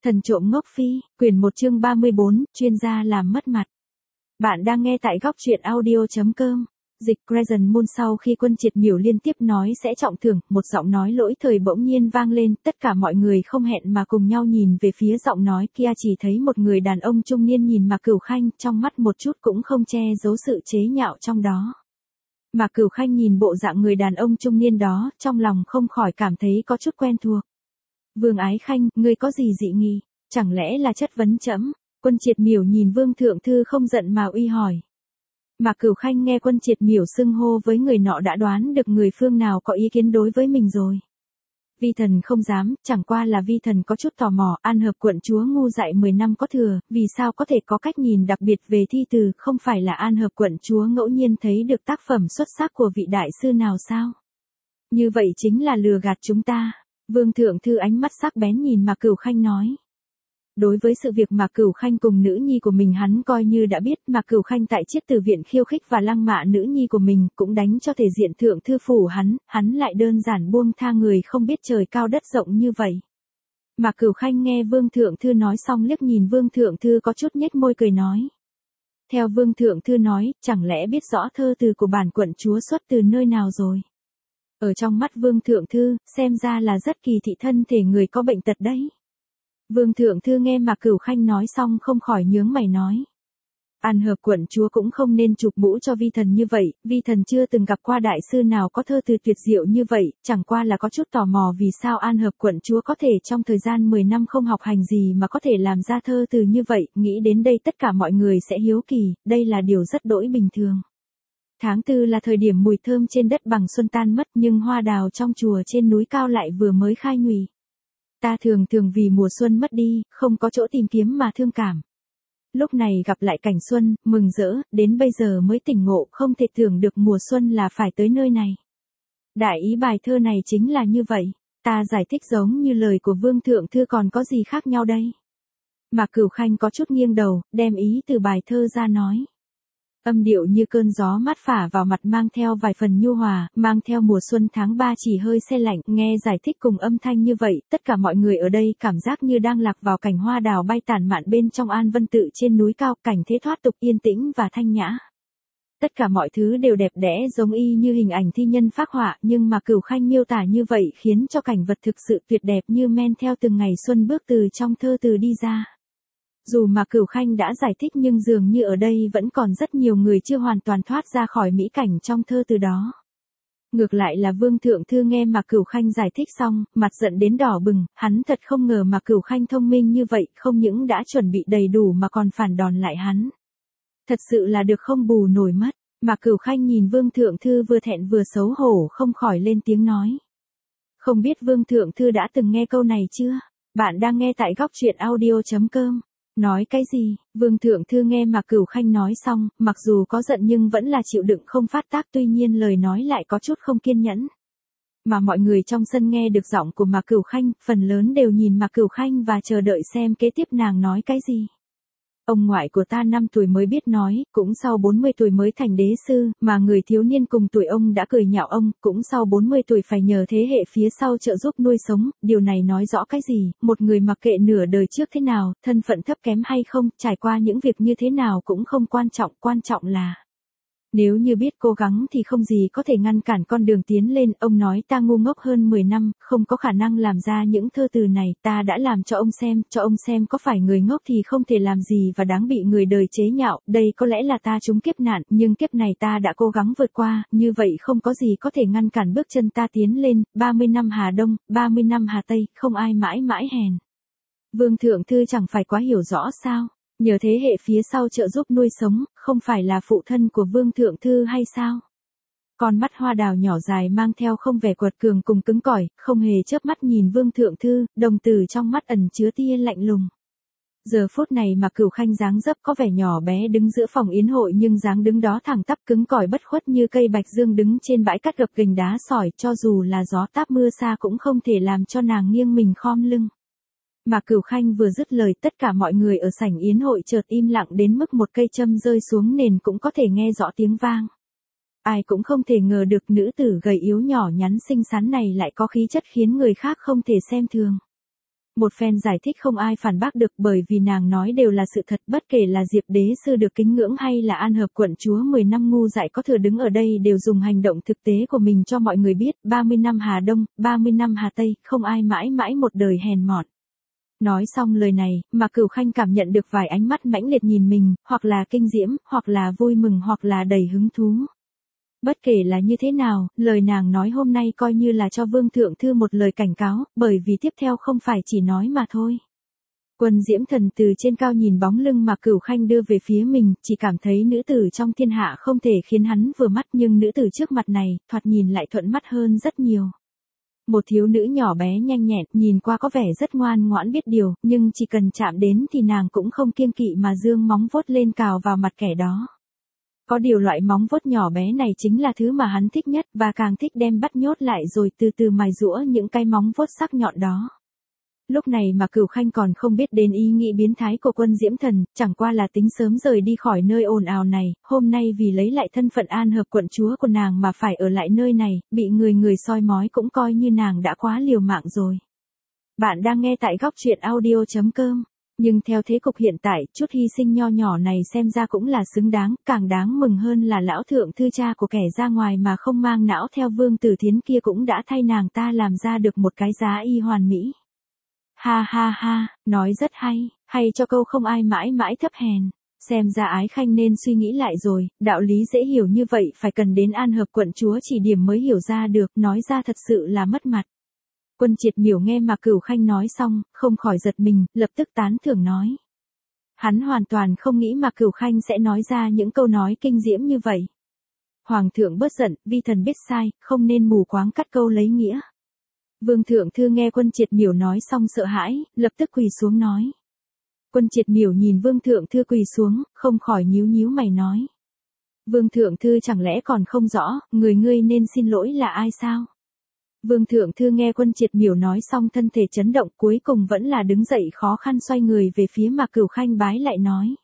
Thần trộm ngốc phi, quyển 1 chương 34, chuyên gia làm mất mặt. Bạn đang nghe tại góc truyện audio.com. Dịch Crescent Moon sau khi Quân Triệt Miểu liên tiếp nói sẽ trọng thưởng, một giọng nói lỗi thời bỗng nhiên vang lên, tất cả mọi người không hẹn mà cùng nhau nhìn về phía giọng nói kia, chỉ thấy một người đàn ông trung niên nhìn Mạc Cửu Khanh, trong mắt một chút cũng không che giấu sự chế nhạo trong đó. Mạc Cửu Khanh nhìn bộ dạng người đàn ông trung niên đó, trong lòng không khỏi cảm thấy có chút quen thuộc. Vương Ái Khanh, ngươi có gì dị nghị, chẳng lẽ là chất vấn trẫm? Quân Triệt Miểu nhìn Vương Thượng Thư không giận mà uy hỏi. Mạc Cửu Khanh nghe Quân Triệt Miểu xưng hô với người nọ đã đoán được người phương nào có ý kiến đối với mình rồi. Vi thần không dám, chẳng qua là vi thần có chút tò mò, An Hợp quận chúa ngu dại 10 năm có thừa, vì sao có thể có cách nhìn đặc biệt về thi từ, không phải là An Hợp quận chúa ngẫu nhiên thấy được tác phẩm xuất sắc của vị đại sư nào sao? Như vậy chính là lừa gạt chúng ta. Vương Thượng Thư ánh mắt sắc bén nhìn Mạc Cửu Khanh nói. Đối với sự việc Mạc Cửu Khanh cùng nữ nhi của mình hắn coi như đã biết, Mạc Cửu Khanh tại Chiết Từ viện khiêu khích và lăng mạ nữ nhi của mình, cũng đánh cho thể diện Thượng Thư phủ hắn lại đơn giản buông tha người không biết trời cao đất rộng như vậy. Mạc Cửu Khanh nghe Vương Thượng Thư nói xong liếc nhìn Vương Thượng Thư có chút nhếch môi cười nói. Theo Vương Thượng Thư nói, chẳng lẽ biết rõ thơ từ của bản quận chúa xuất từ nơi nào rồi? Ở trong mắt Vương Thượng Thư, xem ra là rất kỳ thị thân thể người có bệnh tật đấy. Vương Thượng Thư nghe Mạc Cửu Khanh nói xong không khỏi nhướng mày nói. An Hợp quận chúa cũng không nên chụp mũ cho vi thần như vậy, vi thần chưa từng gặp qua đại sư nào có thơ từ tuyệt diệu như vậy, chẳng qua là có chút tò mò vì sao An Hợp quận chúa có thể trong thời gian 10 năm không học hành gì mà có thể làm ra thơ từ như vậy, nghĩ đến đây tất cả mọi người sẽ hiếu kỳ, đây là điều rất đỗi bình thường. Tháng 4 là thời điểm mùi thơm trên đất bằng xuân tan mất, nhưng hoa đào trong chùa trên núi cao lại vừa mới khai nhụy. Ta thường vì mùa xuân mất đi, không có chỗ tìm kiếm mà thương cảm. Lúc này gặp lại cảnh xuân, mừng rỡ, đến bây giờ mới tỉnh ngộ, không thể tưởng được mùa xuân là phải tới nơi này. Đại ý bài thơ này chính là như vậy, ta giải thích giống như lời của Vương Thượng Thư còn có gì khác nhau đây? Mạc Cửu Khanh có chút nghiêng đầu, đem ý từ bài thơ ra nói. Âm điệu như cơn gió mát phả vào mặt mang theo vài phần nhu hòa, mang theo mùa xuân tháng 3 chỉ hơi se lạnh, nghe giải thích cùng âm thanh như vậy, tất cả mọi người ở đây cảm giác như đang lạc vào cảnh hoa đào bay tản mạn bên trong An Vân Tự trên núi cao, cảnh thế thoát tục yên tĩnh và thanh nhã. Tất cả mọi thứ đều đẹp đẽ giống y như hình ảnh thi nhân phác họa, nhưng mà Cửu Khanh miêu tả như vậy khiến cho cảnh vật thực sự tuyệt đẹp như men theo từng ngày xuân bước từ trong thơ từ đi ra. Dù mà Cửu Khanh đã giải thích nhưng dường như ở đây vẫn còn rất nhiều người chưa hoàn toàn thoát ra khỏi mỹ cảnh trong thơ từ đó. Ngược lại là Vương Thượng Thư nghe Mạc Cửu Khanh giải thích xong, mặt giận đến đỏ bừng, hắn thật không ngờ Mạc Cửu Khanh thông minh như vậy, không những đã chuẩn bị đầy đủ mà còn phản đòn lại hắn. Thật sự là được không bù nổi mất. Mạc Cửu Khanh nhìn Vương Thượng Thư vừa thẹn vừa xấu hổ không khỏi lên tiếng nói. Không biết Vương Thượng Thư đã từng nghe câu này chưa? Bạn đang nghe tại góc truyện audio.com. Nói cái gì? Vương Thượng Thư nghe Mạc Cửu Khanh nói xong, mặc dù có giận nhưng vẫn là chịu đựng không phát tác, tuy nhiên lời nói lại có chút không kiên nhẫn. Mà mọi người trong sân nghe được giọng của Mạc Cửu Khanh, phần lớn đều nhìn Mạc Cửu Khanh và chờ đợi xem kế tiếp nàng nói cái gì. Ông ngoại của ta 5 tuổi mới biết nói, cũng sau 40 tuổi mới thành đế sư, mà người thiếu niên cùng tuổi ông đã cười nhạo ông, cũng sau 40 tuổi phải nhờ thế hệ phía sau trợ giúp nuôi sống, điều này nói rõ cái gì, một người mặc kệ nửa đời trước thế nào, thân phận thấp kém hay không, trải qua những việc như thế nào cũng không quan trọng là nếu như biết cố gắng thì không gì có thể ngăn cản con đường tiến lên, ông nói ta ngu ngốc hơn 10 năm, không có khả năng làm ra những thơ từ này, ta đã làm cho ông xem có phải người ngốc thì không thể làm gì và đáng bị người đời chế nhạo, đây có lẽ là ta trúng kiếp nạn, nhưng kiếp này ta đã cố gắng vượt qua, như vậy không có gì có thể ngăn cản bước chân ta tiến lên, 30 năm Hà Đông, 30 năm Hà Tây, không ai mãi mãi hèn. Vương Thượng Thư chẳng phải quá hiểu rõ sao? Nhờ thế hệ phía sau trợ giúp nuôi sống, không phải là phụ thân của Vương Thượng Thư hay sao? Con mắt hoa đào nhỏ dài mang theo không vẻ quật cường cùng cứng cỏi, không hề chớp mắt nhìn Vương Thượng Thư, đồng tử trong mắt ẩn chứa tia lạnh lùng. Giờ phút này mà Cửu Khanh dáng dấp có vẻ nhỏ bé đứng giữa phòng yến hội nhưng dáng đứng đó thẳng tắp cứng cỏi bất khuất như cây bạch dương đứng trên bãi cát gập ghềnh đá sỏi, cho dù là gió táp mưa xa cũng không thể làm cho nàng nghiêng mình khom lưng. Mạc Cửu Khanh vừa dứt lời tất cả mọi người ở sảnh yến hội chợt im lặng đến mức một cây châm rơi xuống nền cũng có thể nghe rõ tiếng vang. Ai cũng không thể ngờ được nữ tử gầy yếu nhỏ nhắn xinh xắn này lại có khí chất khiến người khác không thể xem thường. Một phen giải thích không ai phản bác được bởi vì nàng nói đều là sự thật, bất kể là Diệp đế sư được kính ngưỡng hay là An Hợp quận chúa 10 năm ngu dại có thừa đứng ở đây đều dùng hành động thực tế của mình cho mọi người biết, 30 năm Hà Đông, 30 năm Hà Tây, không ai mãi mãi một đời hèn mọn. Nói xong lời này, mà Cửu Khanh cảm nhận được vài ánh mắt mãnh liệt nhìn mình, hoặc là kinh diễm, hoặc là vui mừng, hoặc là đầy hứng thú. Bất kể là như thế nào, lời nàng nói hôm nay coi như là cho Vương Thượng Thư một lời cảnh cáo, bởi vì tiếp theo không phải chỉ nói mà thôi. Quân Diễm Thần từ trên cao nhìn bóng lưng mà Cửu Khanh đưa về phía mình, chỉ cảm thấy nữ tử trong thiên hạ không thể khiến hắn vừa mắt, nhưng nữ tử trước mặt này, thoạt nhìn lại thuận mắt hơn rất nhiều. Một thiếu nữ nhỏ bé nhanh nhẹn, nhìn qua có vẻ rất ngoan ngoãn biết điều, nhưng chỉ cần chạm đến thì nàng cũng không kiêng kỵ mà giương móng vuốt lên cào vào mặt kẻ đó. Có điều loại móng vuốt nhỏ bé này chính là thứ mà hắn thích nhất, và càng thích đem bắt nhốt lại rồi từ từ mài giũa những cái móng vuốt sắc nhọn đó. Lúc này mà Cửu Khanh còn không biết đến ý nghĩ biến thái của Quân Diễm Thần, chẳng qua là tính sớm rời đi khỏi nơi ồn ào này, hôm nay vì lấy lại thân phận An Hợp quận chúa của nàng mà phải ở lại nơi này, bị người soi mói cũng coi như nàng đã quá liều mạng rồi. Bạn đang nghe tại góc truyện audio.com. Nhưng theo thế cục hiện tại, chút hy sinh nho nhỏ này xem ra cũng là xứng đáng, càng đáng mừng hơn là lão thượng thư cha của kẻ ra ngoài mà không mang não theo Vương Tử Thiến kia cũng đã thay nàng ta làm ra được một cái giá y hoàn mỹ. Ha ha ha, nói rất hay cho câu không ai mãi mãi thấp hèn. Xem ra Ái Khanh nên suy nghĩ lại rồi, đạo lý dễ hiểu như vậy phải cần đến An Hợp quận chúa chỉ điểm mới hiểu ra được, nói ra thật sự là mất mặt. Quân Triệt Miểu nghe mà Cửu Khanh nói xong, không khỏi giật mình, lập tức tán thưởng nói. Hắn hoàn toàn không nghĩ mà Cửu Khanh sẽ nói ra những câu nói kinh diễm như vậy. Hoàng thượng bớt giận, vi thần biết sai, không nên mù quáng cắt câu lấy nghĩa. Vương Thượng Thư nghe Quân Triệt Miểu nói xong sợ hãi, lập tức quỳ xuống nói. Quân Triệt Miểu nhìn Vương Thượng Thư quỳ xuống, không khỏi nhíu mày nói. Vương Thượng Thư chẳng lẽ còn không rõ, ngươi nên xin lỗi là ai sao? Vương Thượng Thư nghe Quân Triệt Miểu nói xong thân thể chấn động, cuối cùng vẫn là đứng dậy khó khăn xoay người về phía mà Cửu Khanh bái lại nói.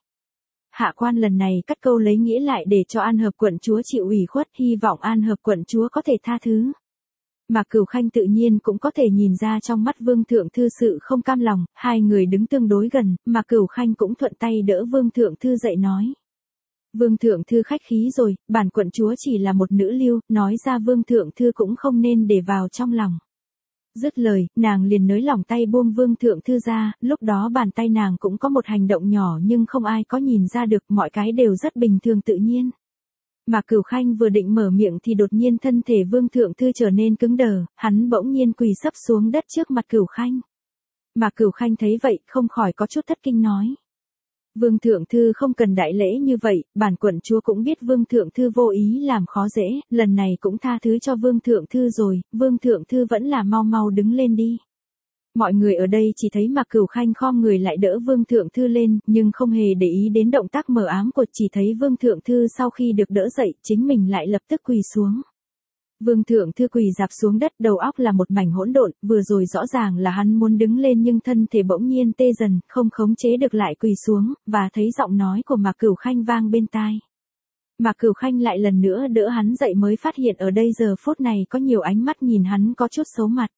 Hạ quan lần này cắt câu lấy nghĩa lại để cho An Hợp quận chúa chịu ủy khuất, hy vọng An Hợp quận chúa có thể tha thứ. Mà Cửu Khanh tự nhiên cũng có thể nhìn ra trong mắt Vương Thượng Thư sự không cam lòng, hai người đứng tương đối gần, mà Cửu Khanh cũng thuận tay đỡ Vương Thượng Thư dậy nói. Vương Thượng Thư khách khí rồi, bản quận chúa chỉ là một nữ lưu, nói ra Vương Thượng Thư cũng không nên để vào trong lòng. Dứt lời, nàng liền nới lỏng tay buông Vương Thượng Thư ra, lúc đó bàn tay nàng cũng có một hành động nhỏ nhưng không ai có nhìn ra được, mọi cái đều rất bình thường tự nhiên. Mà Cửu Khanh vừa định mở miệng thì đột nhiên thân thể Vương Thượng Thư trở nên cứng đờ, hắn bỗng nhiên quỳ sấp xuống đất trước mặt Cửu Khanh. Mà Cửu Khanh thấy vậy, không khỏi có chút thất kinh nói. Vương Thượng Thư không cần đại lễ như vậy, bản quận chúa cũng biết Vương Thượng Thư vô ý làm khó dễ, lần này cũng tha thứ cho Vương Thượng Thư rồi, Vương Thượng Thư vẫn là mau đứng lên đi. Mọi người ở đây chỉ thấy mà Cửu Khanh khom người lại đỡ Vương Thượng Thư lên, nhưng không hề để ý đến động tác mờ ám của, chỉ thấy Vương Thượng Thư sau khi được đỡ dậy, chính mình lại lập tức quỳ xuống. Vương Thượng Thư quỳ rạp xuống đất, đầu óc là một mảnh hỗn độn, vừa rồi rõ ràng là hắn muốn đứng lên nhưng thân thể bỗng nhiên tê dần, không khống chế được lại quỳ xuống, và thấy giọng nói của Mạc Cửu Khanh vang bên tai. Mạc Cửu Khanh lại lần nữa đỡ hắn dậy mới phát hiện ở đây giờ phút này có nhiều ánh mắt nhìn hắn có chút xấu mặt.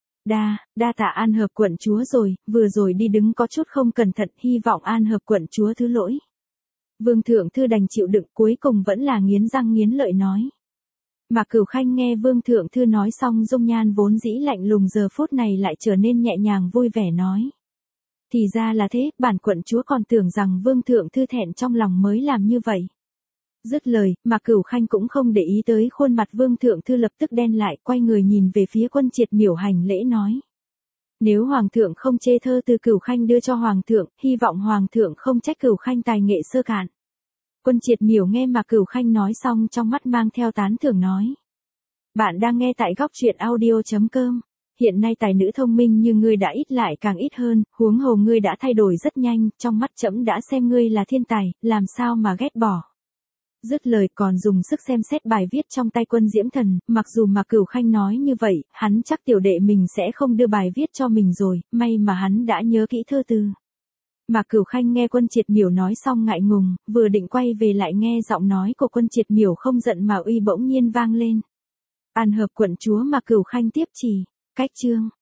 Đa tạ An Hợp quận chúa rồi, vừa rồi đi đứng có chút không cẩn thận, hy vọng An Hợp quận chúa thứ lỗi. Vương Thượng Thư đành chịu đựng, cuối cùng vẫn là nghiến răng nghiến lợi nói. Mà Cửu Khanh nghe Vương Thượng Thư nói xong dung nhan vốn dĩ lạnh lùng giờ phút này lại trở nên nhẹ nhàng vui vẻ nói. Thì ra là thế, bản quận chúa còn tưởng rằng Vương Thượng Thư thẹn trong lòng mới làm như vậy. Dứt lời, mà Cửu Khanh cũng không để ý tới khuôn mặt Vương Thượng Thư lập tức đen lại, quay người nhìn về phía Quân Triệt Miểu hành lễ nói. Nếu Hoàng thượng không chê thơ từ Cửu Khanh đưa cho Hoàng thượng, hy vọng Hoàng thượng không trách Cửu Khanh tài nghệ sơ cạn. Quân Triệt Miểu nghe mà Cửu Khanh nói xong trong mắt mang theo tán thưởng nói. Bạn đang nghe tại góc truyện audio.com. Hiện nay tài nữ thông minh như ngươi đã ít lại càng ít hơn, huống hồ ngươi đã thay đổi rất nhanh, trong mắt trẫm đã xem ngươi là thiên tài, làm sao mà ghét bỏ. Dứt lời còn dùng sức xem xét bài viết trong tay Quân Diễm Thần, mặc dù mà Cửu Khanh nói như vậy, hắn chắc tiểu đệ mình sẽ không đưa bài viết cho mình rồi, may mà hắn đã nhớ kỹ thơ từ. Mà Cửu Khanh nghe Quân Triệt Miểu nói xong ngại ngùng, vừa định quay về lại nghe giọng nói của Quân Triệt Miểu không giận mà uy bỗng nhiên vang lên. An Hợp quận chúa mà Cửu Khanh tiếp chỉ, cách chương.